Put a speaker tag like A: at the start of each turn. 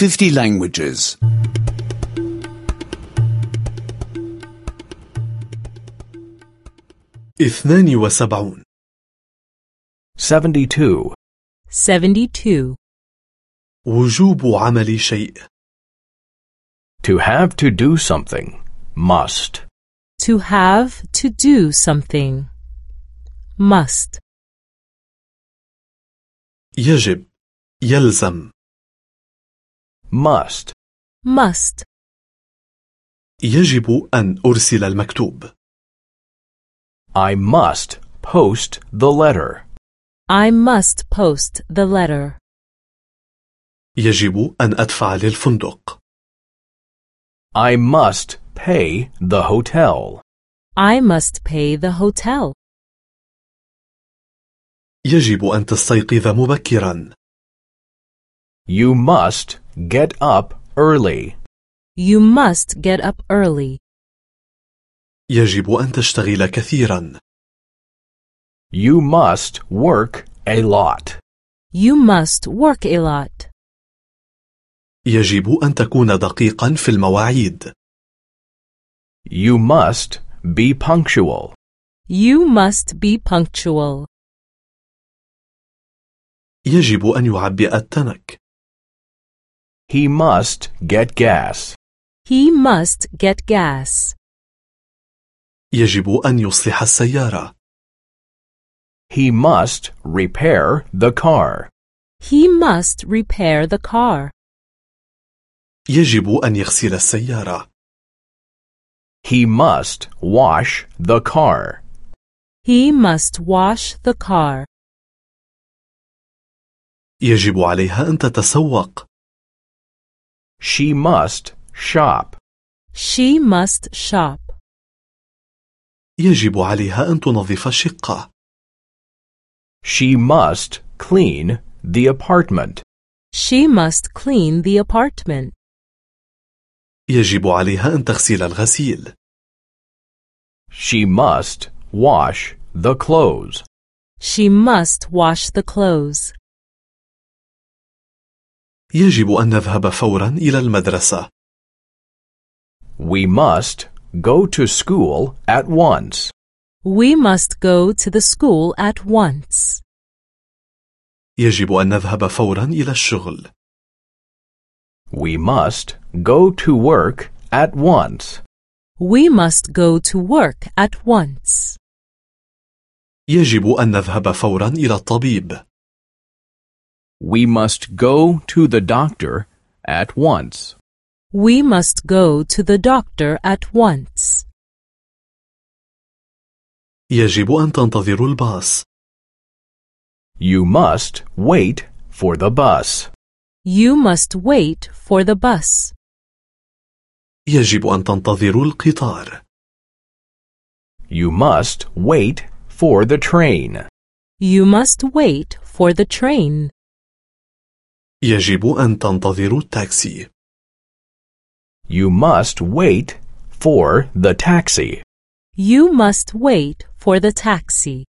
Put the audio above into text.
A: 50 languages.
B: 72
C: 72.
D: 72.
B: وجوب عمل شيء.
C: To have to do something. Must.
D: To have to do something. Must.
B: يجب يلزم.
C: Must.
D: Must.
B: يجب أن أرسل المكتوب.
C: I must post the letter.
D: I must post the letter.
B: يجب أن أدفع للفندق.
C: I must pay the hotel.
D: I must pay the hotel.
B: يجب أن تستيقظ مبكرا.
C: You must get up early.
D: You must get up early.
B: يجب أن تشتغل كثيرا.
C: You must work a lot.
D: You must work a lot.
B: يجب أن تكون دقيقا في المواعيد.
C: You must be punctual.
D: You must be punctual.
B: يجب أن يعبئ التنك.
C: He must get gas.
D: He must get gas.
B: يجب أن يصلح السيارة.
C: He must repair the car.
D: He must repair the car.
B: يجب أن يغسل السيارة.
C: He must wash the car.
D: He must wash the car.
B: يجب عليها أن تتسوق.
C: She must shop.
D: She must shop.
B: يجب عليها أن تنظف الشقة.
C: She must clean the apartment.
D: She must clean the apartment.
B: يجب عليها أن تغسل الغسيل.
C: She must wash the clothes.
D: She must wash the clothes.
B: يجب أن نذهب فورا إلى المدرسة.
C: We must go to school at once.
D: We must go to the school at once.
B: يجب أن نذهب فورا إلى الشغل.
C: We must go to work at once.
D: We must go to work at once.
B: يجب أن نذهب فورا إلى الطبيب.
C: We must go to the doctor at once.
D: We must go to the doctor at once.
B: يجب أن تنتظر الباص.
C: You must wait for the bus.
D: You must wait for the bus.
B: يجب أن تنتظر القطار.
C: You must wait for the train.
D: You must wait for the train.
B: يجب أن تنتظر التاكسي.
C: You must wait for the taxi.
D: You must wait for the taxi.